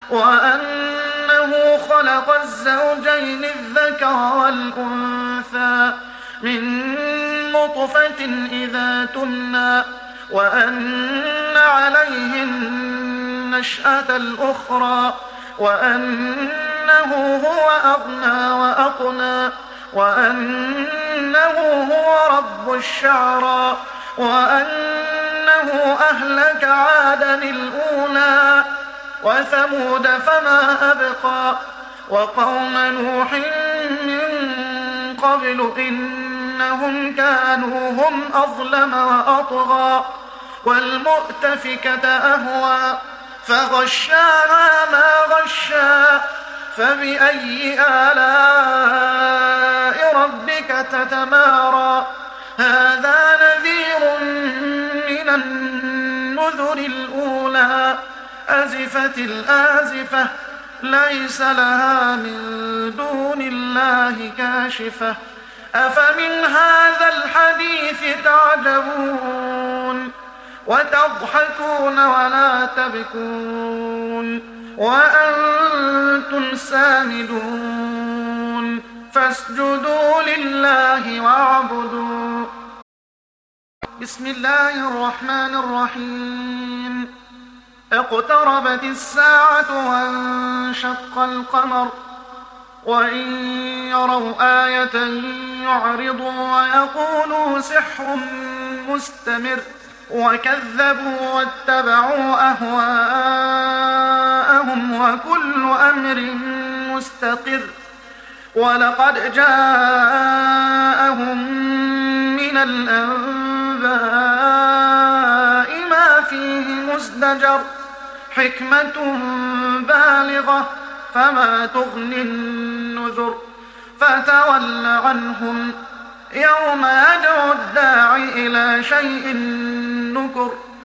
وأنه خلق الزوجين الذكر والأنثى من نطفة إذا تمنى وأن عليه النشأة الأخرى وأنه هو أغنى وأقنى وأنه هو رب الشعرى وأنه أهلك عادا الأولى وثمود فما أبقى وقوم نوح من قبل إنهم كانوا هم أظلم وأطغى والمؤتفكة أهوى فغشاها ما غشا فبأي آلاء ربك تتمارى هذا نذير من النذر الأولى أزفت الآزفة ليس لها من دون الله كاشفة أفمن هذا الحديث تعجبون وتضحكون ولا تبكون وأنتم سامدون فاسجدوا لله واعبدوا. بسم الله الرحمن الرحيم. اقتربت الساعة وانشق القمر وإن يروا آية يعرضوا ويقولوا سحر مستمر وكذبوا واتبعوا أهواءهم وكل أمر مستقر ولقد جاءهم من الأنباء ما فيه مزدجر حكمة بالغة فما تغني النذر فتول عنهم يوم يدعو الداعي إلى شيء نكر